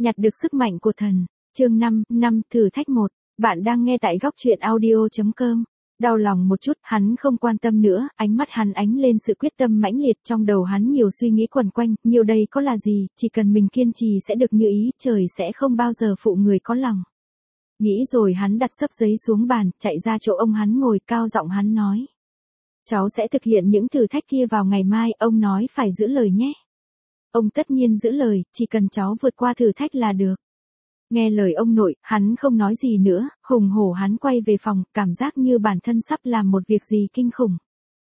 Nhặt được sức mạnh của thần. Chương 5, thử thách 1. Bạn đang nghe tại góc truyện audio.com. Đau lòng một chút, hắn không quan tâm nữa, ánh mắt hắn ánh lên sự quyết tâm mãnh liệt, trong đầu hắn nhiều suy nghĩ quẩn quanh, nhiều đây có là gì, chỉ cần mình kiên trì sẽ được như ý, trời sẽ không bao giờ phụ người có lòng. Nghĩ rồi hắn đặt xấp giấy xuống bàn, chạy ra chỗ ông hắn ngồi, cao giọng hắn nói. Cháu sẽ thực hiện những thử thách kia vào ngày mai, ông nói phải giữ lời nhé. Ông tất nhiên giữ lời, chỉ cần cháu vượt qua thử thách là được. Nghe lời ông nội, hắn không nói gì nữa, hùng hổ hắn quay về phòng, cảm giác như bản thân sắp làm một việc gì kinh khủng.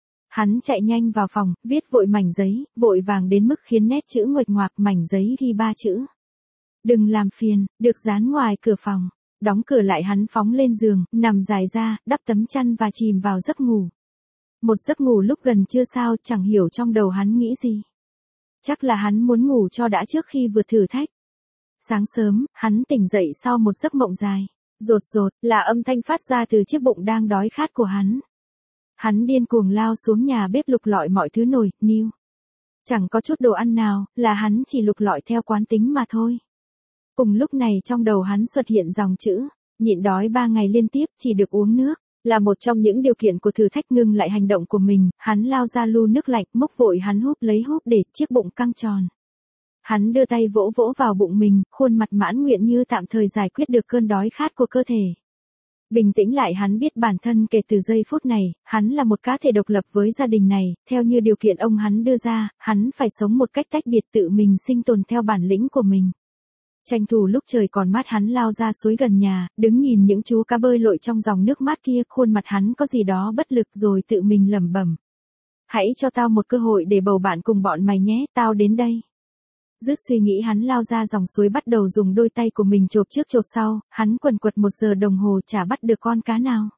Hắn chạy nhanh vào phòng, viết vội mảnh giấy, vội vàng đến mức khiến nét chữ nguệch ngoạc, mảnh giấy ghi 3 chữ. Đừng làm phiền, được dán ngoài cửa phòng. Đóng cửa lại hắn phóng lên giường, nằm dài ra, đắp tấm chăn và chìm vào giấc ngủ. Một giấc ngủ lúc gần trưa sao, chẳng hiểu trong đầu hắn nghĩ gì. Chắc là hắn muốn ngủ cho đã trước khi vượt thử thách. Sáng sớm, hắn tỉnh dậy sau một giấc mộng dài. Rột rột, là âm thanh phát ra từ chiếc bụng đang đói khát của hắn. Hắn điên cuồng lao xuống nhà bếp lục lọi mọi thứ nồi, niêu. Chẳng có chút đồ ăn nào, là hắn chỉ lục lọi theo quán tính mà thôi. Cùng lúc này trong đầu hắn xuất hiện dòng chữ, nhịn đói 3 ngày liên tiếp, chỉ được uống nước. Là một trong những điều kiện của thử thách ngưng lại hành động của mình, hắn lao ra lu nước lạnh, mốc vội hắn húp lấy húp để chiếc bụng căng tròn. Hắn đưa tay vỗ vỗ vào bụng mình, khuôn mặt mãn nguyện như tạm thời giải quyết được cơn đói khát của cơ thể. Bình tĩnh lại hắn biết bản thân kể từ giây phút này, hắn là một cá thể độc lập với gia đình này, theo như điều kiện ông hắn đưa ra, hắn phải sống một cách tách biệt tự mình sinh tồn theo bản lĩnh của mình. Tranh thủ lúc trời còn mát hắn lao ra suối gần nhà, đứng nhìn những chú cá bơi lội trong dòng nước mát kia, khuôn mặt hắn có gì đó bất lực rồi tự mình lẩm bẩm. Hãy cho tao một cơ hội để bầu bạn cùng bọn mày nhé, tao đến đây. Dứt suy nghĩ hắn lao ra dòng suối bắt đầu dùng đôi tay của mình chộp trước chộp sau, hắn quần quật 1 giờ đồng hồ chả bắt được con cá nào.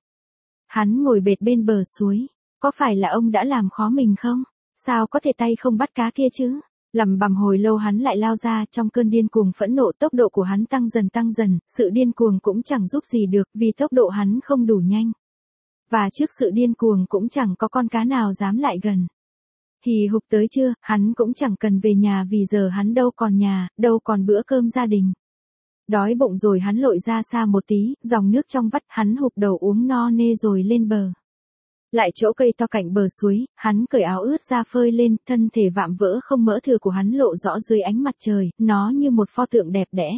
Hắn ngồi bệt bên bờ suối, có phải là ông đã làm khó mình không? Sao có thể tay không bắt cá kia chứ? Lẩm bẩm hồi lâu hắn lại lao ra, trong cơn điên cuồng phẫn nộ tốc độ của hắn tăng dần, sự điên cuồng cũng chẳng giúp gì được vì tốc độ hắn không đủ nhanh. Và trước sự điên cuồng cũng chẳng có con cá nào dám lại gần. Hì hục tới trưa, hắn cũng chẳng cần về nhà vì giờ hắn đâu còn nhà, đâu còn bữa cơm gia đình. Đói bụng rồi hắn lội ra xa một tí, dòng nước trong vắt hắn hụp đầu uống no nê rồi lên bờ. Lại chỗ cây to cạnh bờ suối, hắn cởi áo ướt ra phơi lên, thân thể vạm vỡ không mỡ thừa của hắn lộ rõ dưới ánh mặt trời, nó như một pho tượng đẹp đẽ.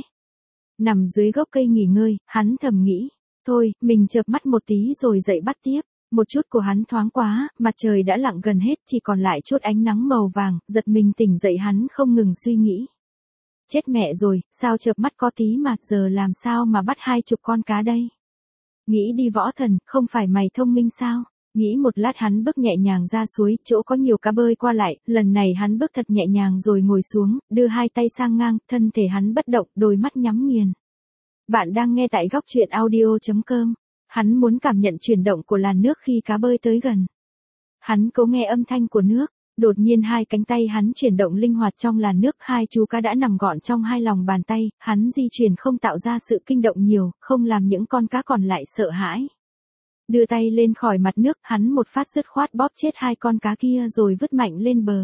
Nằm dưới gốc cây nghỉ ngơi, hắn thầm nghĩ, thôi, mình chợp mắt một tí rồi dậy bắt tiếp. Một chút của hắn thoáng quá, mặt trời đã lặn gần hết, chỉ còn lại chút ánh nắng màu vàng, giật mình tỉnh dậy hắn không ngừng suy nghĩ. Chết mẹ rồi, sao chợp mắt có tí mà, giờ làm sao mà bắt 20 con cá đây? Nghĩ đi võ thần, không phải mày thông minh sao? Nghĩ một lát hắn bước nhẹ nhàng ra suối, chỗ có nhiều cá bơi qua lại, lần này hắn bước thật nhẹ nhàng rồi ngồi xuống, đưa 2 tay sang ngang, thân thể hắn bất động, đôi mắt nhắm nghiền. Bạn đang nghe tại góc truyện audio.com. Hắn muốn cảm nhận chuyển động của làn nước khi cá bơi tới gần. Hắn cố nghe âm thanh của nước, đột nhiên 2 cánh tay hắn chuyển động linh hoạt trong làn nước, 2 chú cá đã nằm gọn trong 2 lòng bàn tay, hắn di chuyển không tạo ra sự kinh động nhiều, không làm những con cá còn lại sợ hãi. Đưa tay lên khỏi mặt nước, hắn một phát dứt khoát bóp chết 2 con cá kia rồi vứt mạnh lên bờ.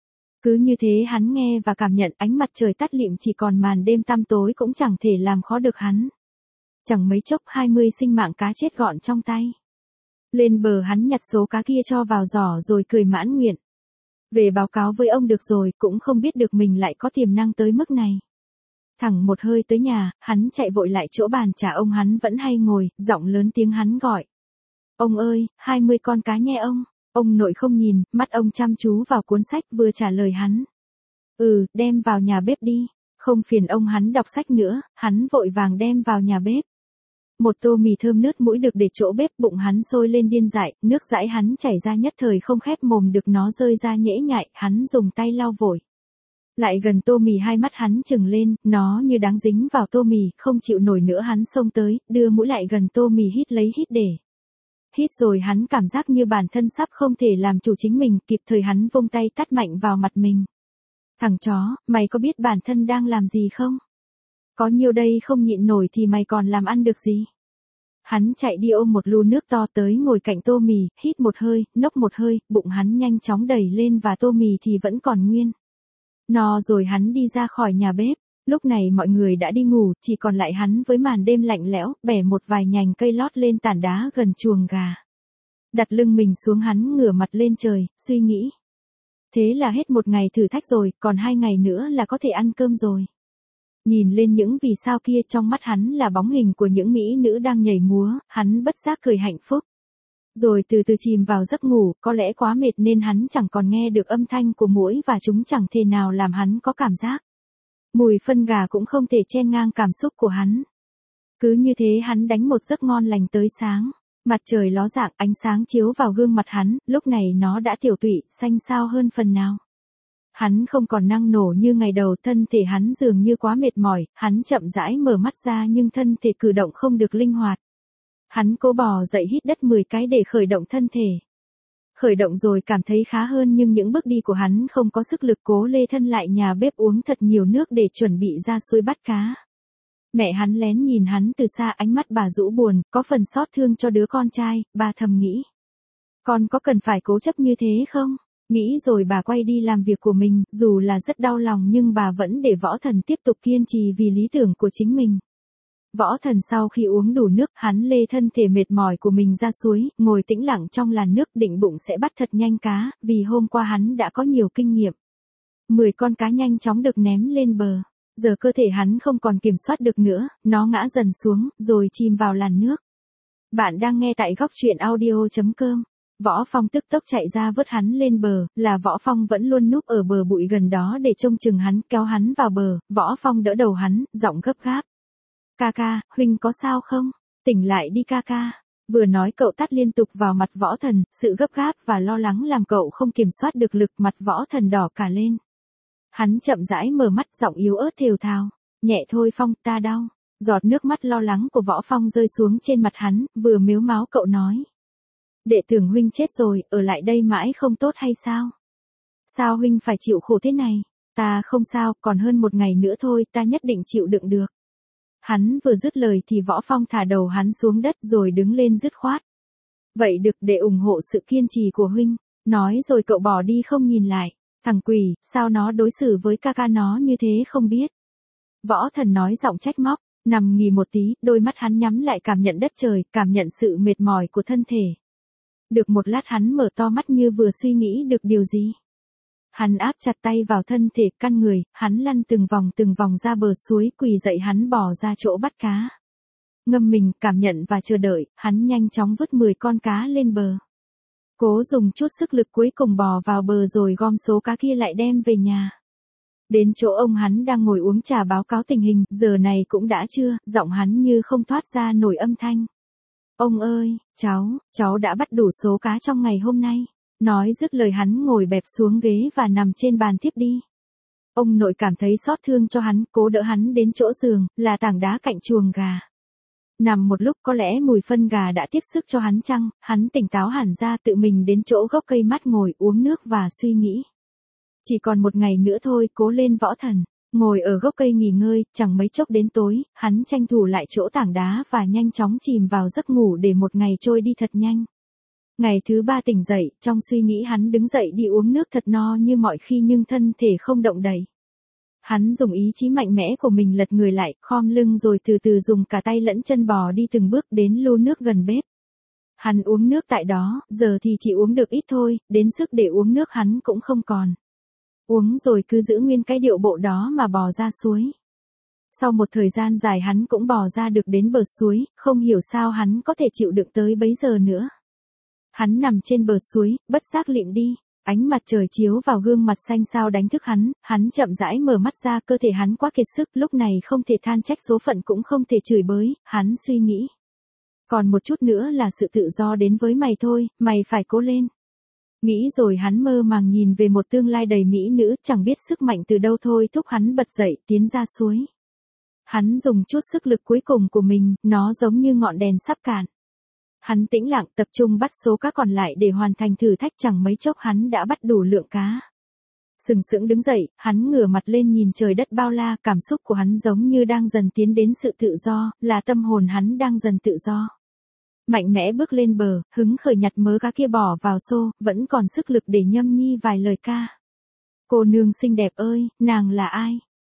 Cứ như thế hắn nghe và cảm nhận ánh mặt trời tắt lịm, chỉ còn màn đêm tăm tối cũng chẳng thể làm khó được hắn. Chẳng mấy chốc 20 sinh mạng cá chết gọn trong tay. Lên bờ hắn nhặt số cá kia cho vào giỏ rồi cười mãn nguyện. Về báo cáo với ông được rồi, cũng không biết được mình lại có tiềm năng tới mức này. Thẳng một hơi tới nhà, hắn chạy vội lại chỗ bàn trà ông hắn vẫn hay ngồi, giọng lớn tiếng hắn gọi. Ông ơi, 20 con cá nhé ông. Ông nội không nhìn, mắt ông chăm chú vào cuốn sách vừa trả lời hắn. Đem vào nhà bếp đi. Không phiền ông hắn đọc sách nữa, hắn vội vàng đem vào nhà bếp. Một tô mì thơm nứt mũi được để chỗ bếp, bụng hắn sôi lên điên dại, nước dãi hắn chảy ra nhất thời không khép mồm được, nó rơi ra nhễ nhại, hắn dùng tay lau vội. Lại gần tô mì 2 mắt hắn trừng lên, nó như đáng dính vào tô mì, không chịu nổi nữa hắn xông tới, đưa mũi lại gần tô mì hít lấy hít để. Hít rồi hắn cảm giác như bản thân sắp không thể làm chủ chính mình, kịp thời hắn vung tay tát mạnh vào mặt mình. Thằng chó, mày có biết bản thân đang làm gì không? Có nhiều đây không nhịn nổi thì mày còn làm ăn được gì? Hắn chạy đi ôm một lu nước to tới ngồi cạnh tô mì, hít một hơi, nốc một hơi, bụng hắn nhanh chóng đẩy lên và tô mì thì vẫn còn nguyên. No rồi hắn đi ra khỏi nhà bếp, Lúc này mọi người đã đi ngủ, chỉ còn lại hắn với màn đêm lạnh lẽo, bẻ một vài nhành cây lót lên tảng đá gần chuồng gà. Đặt lưng mình xuống hắn ngửa mặt lên trời, suy nghĩ. Thế là hết một ngày thử thách rồi, còn 2 ngày nữa là có thể ăn cơm rồi. Nhìn lên những vì sao kia, trong mắt hắn là bóng hình của những mỹ nữ đang nhảy múa, hắn bất giác cười hạnh phúc. Rồi từ từ chìm vào giấc ngủ, có lẽ quá mệt nên hắn chẳng còn nghe được âm thanh của muỗi và chúng chẳng thể nào làm hắn có cảm giác. Mùi phân gà cũng không thể chen ngang cảm xúc của hắn. Cứ như thế hắn đánh một giấc ngon lành tới sáng. Mặt trời ló dạng, ánh sáng chiếu vào gương mặt hắn, lúc này nó đã tiểu tụy, xanh xao hơn phần nào. Hắn không còn năng nổ như ngày đầu, thân thể hắn dường như quá mệt mỏi, hắn chậm rãi mở mắt ra nhưng thân thể cử động không được linh hoạt. Hắn cố bò dậy hít đất 10 cái để khởi động thân thể. Khởi động rồi cảm thấy khá hơn nhưng những bước đi của hắn không có sức lực, cố lê thân lại nhà bếp uống thật nhiều nước để chuẩn bị ra suối bắt cá. Mẹ hắn lén nhìn hắn từ xa, ánh mắt bà rũ buồn, có phần xót thương cho đứa con trai, bà thầm nghĩ. Con có cần phải cố chấp như thế không? Nghĩ rồi bà quay đi làm việc của mình, dù là rất đau lòng nhưng bà vẫn để Võ Thần tiếp tục kiên trì vì lý tưởng của chính mình. Võ Thần sau khi uống đủ nước, hắn lê thân thể mệt mỏi của mình ra suối, ngồi tĩnh lặng trong làn nước, định bụng sẽ bắt thật nhanh cá, vì hôm qua hắn đã có nhiều kinh nghiệm. 10 con cá nhanh chóng được ném lên bờ. Giờ cơ thể hắn không còn kiểm soát được nữa, nó ngã dần xuống, rồi chìm vào làn nước. Bạn đang nghe tại góc truyện audio.com. Võ Phong tức tốc chạy ra vớt hắn lên bờ, là Võ Phong vẫn luôn núp ở bờ bụi gần đó để trông chừng hắn, kéo hắn vào bờ. Võ Phong đỡ đầu hắn, giọng gấp gáp. Ca ca, huynh có sao không? Tỉnh lại đi ca ca. Vừa nói cậu tát liên tục vào mặt Võ Thần, sự gấp gáp và lo lắng làm cậu không kiểm soát được lực, mặt Võ Thần đỏ cả lên. Hắn chậm rãi mở mắt, giọng yếu ớt thều thào. Nhẹ thôi Phong, ta đau. Giọt nước mắt lo lắng của Võ Phong rơi xuống trên mặt hắn, vừa mếu máo cậu nói. Đệ tưởng huynh chết rồi, ở lại đây mãi không tốt hay sao? Sao huynh phải chịu khổ thế này? Ta không sao, còn hơn 1 ngày nữa thôi, ta nhất định chịu đựng được. Hắn vừa dứt lời thì Võ Phong thả đầu hắn xuống đất rồi đứng lên dứt khoát. Vậy được, để ủng hộ sự kiên trì của huynh. Nói rồi cậu bỏ đi không nhìn lại. Thằng quỷ, sao nó đối xử với ca ca nó như thế không biết. Võ Thần nói giọng trách móc, nằm nghỉ một tí, đôi mắt hắn nhắm lại cảm nhận đất trời, cảm nhận sự mệt mỏi của thân thể. Được một lát hắn mở to mắt như vừa suy nghĩ được điều gì. Hắn áp chặt tay vào thân thể, căn người, hắn lăn từng vòng ra bờ suối, quỳ dậy hắn bò ra chỗ bắt cá. Ngâm mình, cảm nhận và chờ đợi, hắn nhanh chóng vứt 10 con cá lên bờ. Cố dùng chút sức lực cuối cùng bò vào bờ rồi gom số cá kia lại đem về nhà. Đến chỗ ông hắn đang ngồi uống trà báo cáo tình hình, giờ này cũng đã trưa, giọng hắn như không thoát ra nổi âm thanh. Ông ơi, cháu đã bắt đủ số cá trong ngày hôm nay. Nói dứt lời hắn ngồi bẹp xuống ghế và nằm trên bàn tiếp đi. Ông nội cảm thấy xót thương cho hắn, cố đỡ hắn đến chỗ giường, là tảng đá cạnh chuồng gà. Nằm một lúc có lẽ mùi phân gà đã tiếp sức cho hắn chăng, hắn tỉnh táo hẳn ra, tự mình đến chỗ gốc cây mát ngồi uống nước và suy nghĩ. Chỉ còn 1 ngày nữa thôi, cố lên Võ Thần. Ngồi ở gốc cây nghỉ ngơi, chẳng mấy chốc đến tối, hắn tranh thủ lại chỗ tảng đá và nhanh chóng chìm vào giấc ngủ để một ngày trôi đi thật nhanh. Ngày thứ 3 tỉnh dậy, trong suy nghĩ hắn đứng dậy đi uống nước thật no như mọi khi nhưng thân thể không động đậy. Hắn dùng ý chí mạnh mẽ của mình lật người lại, khom lưng rồi từ từ dùng cả tay lẫn chân bò đi từng bước đến lu nước gần bếp. Hắn uống nước tại đó, giờ thì chỉ uống được ít thôi, đến sức để uống nước hắn cũng không còn. Uống rồi cứ giữ nguyên cái điệu bộ đó mà bò ra suối. Sau một thời gian dài hắn cũng bò ra được đến bờ suối, không hiểu sao hắn có thể chịu đựng tới bấy giờ nữa. Hắn nằm trên bờ suối, bất giác lịm đi. Ánh mặt trời chiếu vào gương mặt xanh xao đánh thức hắn chậm rãi mở mắt ra, cơ thể hắn quá kiệt sức, lúc này không thể than trách số phận cũng không thể chửi bới, hắn suy nghĩ. Còn một chút nữa là sự tự do đến với mày thôi, mày phải cố lên. Nghĩ rồi hắn mơ màng nhìn về một tương lai đầy mỹ nữ, chẳng biết sức mạnh từ đâu thôi thúc hắn bật dậy, tiến ra suối. Hắn dùng chút sức lực cuối cùng của mình, nó giống như ngọn đèn sắp cạn. Hắn tĩnh lặng tập trung bắt số cá còn lại để hoàn thành thử thách, chẳng mấy chốc hắn đã bắt đủ lượng cá. Sừng sững đứng dậy, hắn ngửa mặt lên nhìn trời đất bao la, cảm xúc của hắn giống như đang dần tiến đến sự tự do, là tâm hồn hắn đang dần tự do. Mạnh mẽ bước lên bờ, hứng khởi nhặt mớ cá kia bỏ vào xô, vẫn còn sức lực để nhâm nhi vài lời ca. Cô nương xinh đẹp ơi, nàng là ai?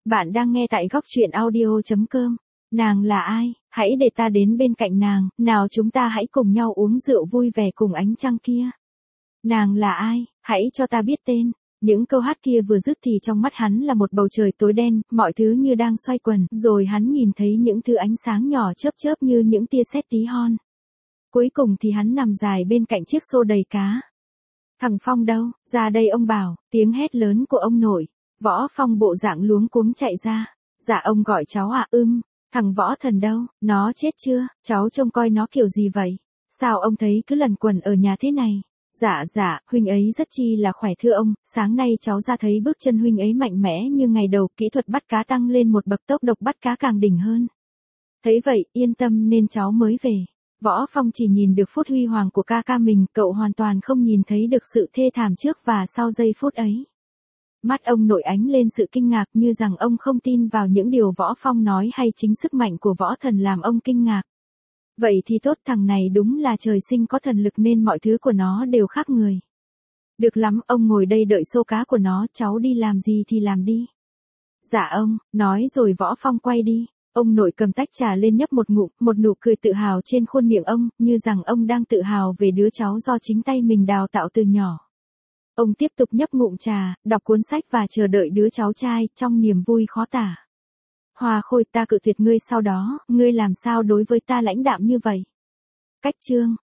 Bạn đang nghe tại góc truyện audio.com. Nàng là ai? Hãy để ta đến bên cạnh nàng, nào chúng ta hãy cùng nhau uống rượu vui vẻ cùng ánh trăng kia. Nàng là ai? Hãy cho ta biết tên. Những câu hát kia vừa dứt thì trong mắt hắn là một bầu trời tối đen, mọi thứ như đang xoay quần, rồi hắn nhìn thấy những thứ ánh sáng nhỏ chớp chớp như những tia sét tí hon. Cuối cùng thì hắn nằm dài bên cạnh chiếc xô đầy cá. Thằng Phong đâu? Ra đây ông bảo, tiếng hét lớn của ông nội. Võ Phong bộ dạng luống cuống chạy ra. Dạ ông gọi cháu à? Thằng Võ Thần đâu? Nó chết chưa? Cháu trông coi nó kiểu gì vậy? Sao ông thấy cứ lẩn quẩn ở nhà thế này? Dạ, huynh ấy rất chi là khỏe thưa ông, sáng nay cháu ra thấy bước chân huynh ấy mạnh mẽ như ngày đầu, kỹ thuật bắt cá tăng lên một bậc, tốc độ bắt cá càng đỉnh hơn. Thấy vậy, yên tâm nên cháu mới về. Võ Phong chỉ nhìn được phút huy hoàng của ca ca mình, cậu hoàn toàn không nhìn thấy được sự thê thảm trước và sau giây phút ấy. Mắt ông nội ánh lên sự kinh ngạc như rằng ông không tin vào những điều Võ Phong nói hay chính sức mạnh của Võ Thần làm ông kinh ngạc. Vậy thì tốt, thằng này đúng là trời sinh có thần lực nên mọi thứ của nó đều khác người. Được lắm, ông ngồi đây đợi xô cá của nó, cháu đi làm gì thì làm đi. Dạ ông, nói rồi Võ Phong quay đi. Ông nội cầm tách trà lên nhấp một ngụm, một nụ cười tự hào trên khuôn miệng ông, như rằng ông đang tự hào về đứa cháu do chính tay mình đào tạo từ nhỏ. Ông tiếp tục nhấp ngụm trà, đọc cuốn sách và chờ đợi đứa cháu trai, trong niềm vui khó tả. Hoa Khôi, ta cự tuyệt ngươi sau đó, ngươi làm sao đối với ta lãnh đạm như vậy? Cách chương